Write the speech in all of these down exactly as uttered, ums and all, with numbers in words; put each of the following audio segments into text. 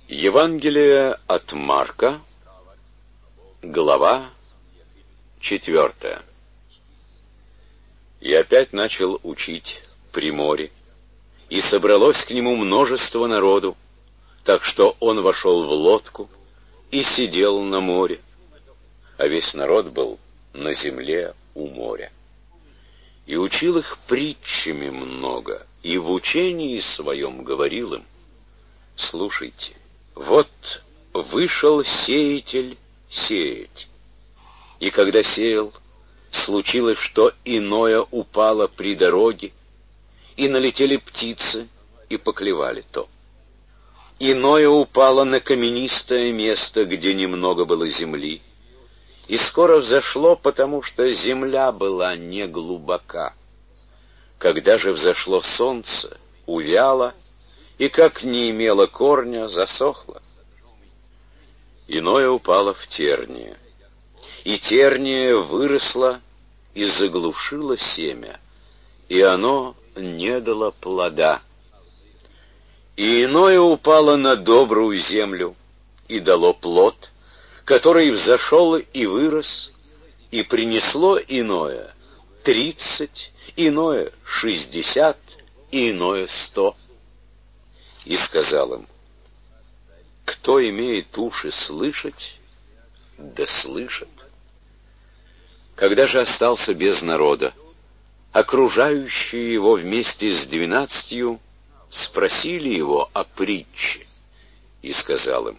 Евангелие от Марка, глава четвертая. И опять начал учить при море, и собралось к нему множество народу, так что он вошел в лодку и сидел на море, а весь народ был на земле у моря. И учил их притчами много, и в учении своем говорил им: слушайте, вот вышел сеятель сеять, и когда сеял, случилось, что иное упало при дороге, и налетели птицы, и поклевали то. Иное упало на каменистое место, где немного было земли, и скоро взошло, потому что земля была не глубока. Когда же взошло солнце, увяло, и как не имело корня, засохло. Иное упало в терние, и терние выросло и заглушило семя, и оно не дало плода. И иное упало на добрую землю и дало плод, который взошел и вырос, и принесло иное тридцать, иное шестьдесят, и иное сто. И сказал им: кто имеет уши слышать, да слышит. Когда же остался без народа, окружающие его вместе с двенадцатью спросили его о притче, и сказал им: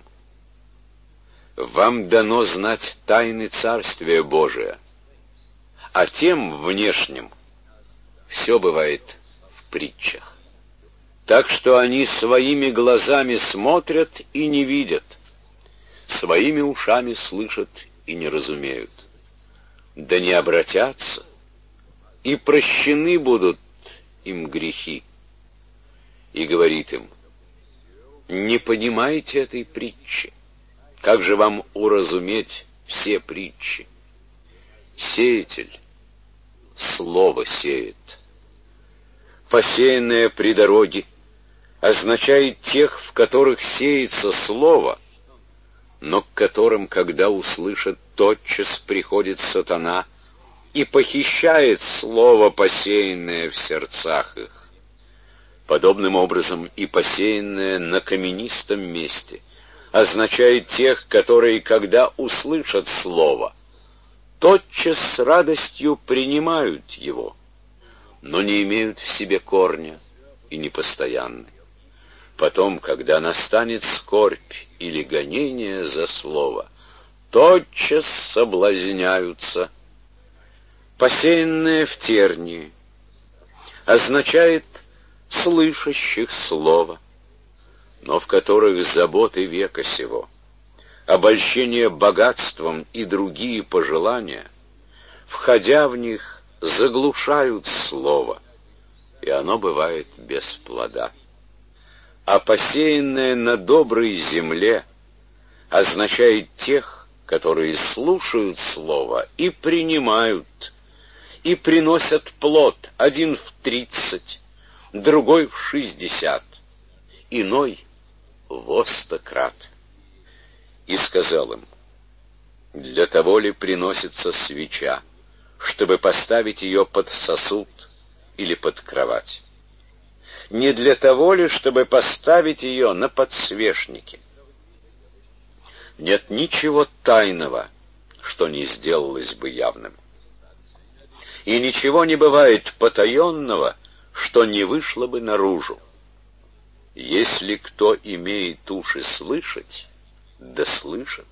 вам дано знать тайны Царствия Божия, а тем внешним все бывает в притчах. Так что они своими глазами смотрят и не видят, своими ушами слышат и не разумеют. Да не обратятся, и прощены будут им грехи. И говорит им: не понимаете этой притчи? Как же вам уразуметь все притчи? Сеятель слово сеет. Посеянное при дороге означает тех, в которых сеется слово, но к которым, когда услышат, тотчас приходит сатана и похищает слово, посеянное в сердцах их. Подобным образом и посеянное на каменистом месте означает тех, которые, когда услышат слово, тотчас с радостью принимают его, но не имеют в себе корня и непостоянны. Потом, когда настанет скорбь или гонение за слово, тотчас соблазняются. Посеянное в тернии означает слышащих слово, но в которых заботы века сего, обольщение богатством и другие пожелания, входя в них, заглушают слово, и оно бывает без плода. А посеянное на доброй земле означает тех, которые слушают слово и принимают, и приносят плод, один в тридцать, другой в шестьдесят, иной во сто крат. И сказал им: для того ли приносится свеча, чтобы поставить ее под сосуд или под кровать? Не для того ли, чтобы поставить ее на подсвечнике? Нет ничего тайного, что не сделалось бы явным, и ничего не бывает потаенного, что не вышло бы наружу. Если кто имеет уши слышать, да слышит.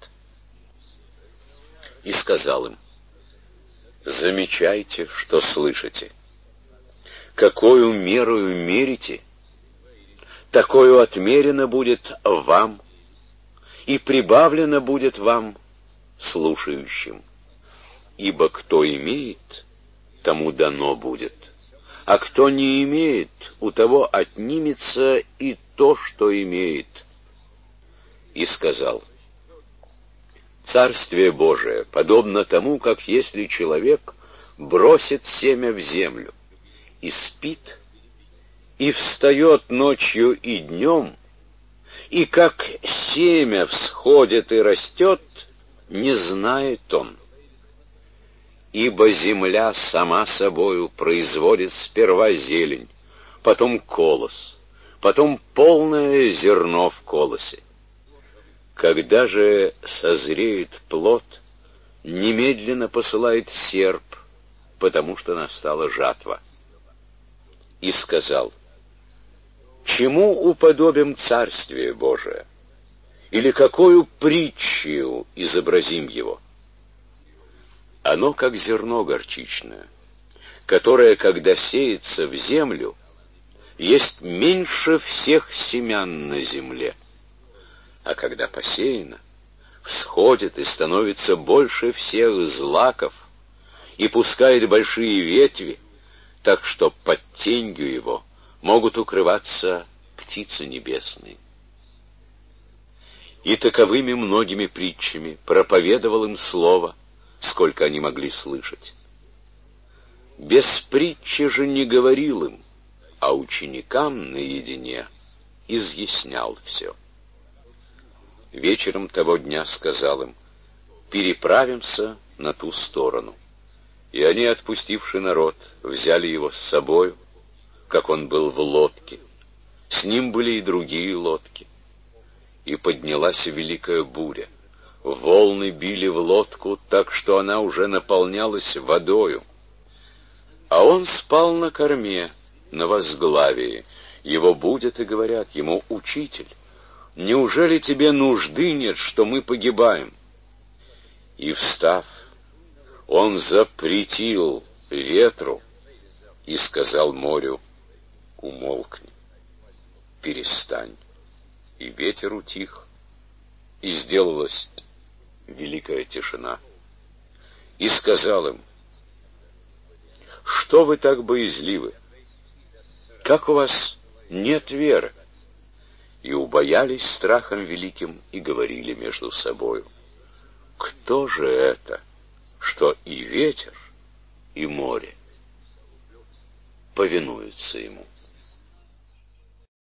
И сказал им: замечайте, что слышите. Какою мерою мерите, такою отмерено будет вам, и прибавлено будет вам, слушающим. Ибо кто имеет, тому дано будет, а кто не имеет, у того отнимется и то, что имеет. И сказал: Царствие Божие подобно тому, как если человек бросит семя в землю, и спит, и встает ночью и днем, и как семя всходит и растет, не знает он. Ибо земля сама собою производит сперва зелень, потом колос, потом полное зерно в колосе. Когда же созреет плод, немедленно посылает серп, потому что настала жатва. И сказал: чему уподобим Царствие Божие? Или какую притчу изобразим его? Оно как зерно горчичное, которое, когда сеется в землю, есть меньше всех семян на земле, а когда посеяно, всходит и становится больше всех злаков и пускает большие ветви, так что под тенью его могут укрываться птицы небесные. И таковыми многими притчами проповедовал им слово, сколько они могли слышать. Без притчи же не говорил им, а ученикам наедине изъяснял все. Вечером того дня сказал им: переправимся на ту сторону. И они, отпустивши народ, взяли его с собою, как он был в лодке. С ним были и другие лодки. И поднялась великая буря. Волны били в лодку, так что она уже наполнялась водою. А он спал на корме, на возглавии. Его будят и говорят ему: учитель, неужели тебе нужды нет, что мы погибаем? И, встав, он запретил ветру и сказал морю: умолкни, перестань. И ветер утих, и сделалась великая тишина. И сказал им: что вы так боязливы? Как у вас нет веры? И убоялись страхом великим и говорили между собою: кто же это, что и ветер, и море повинуются ему?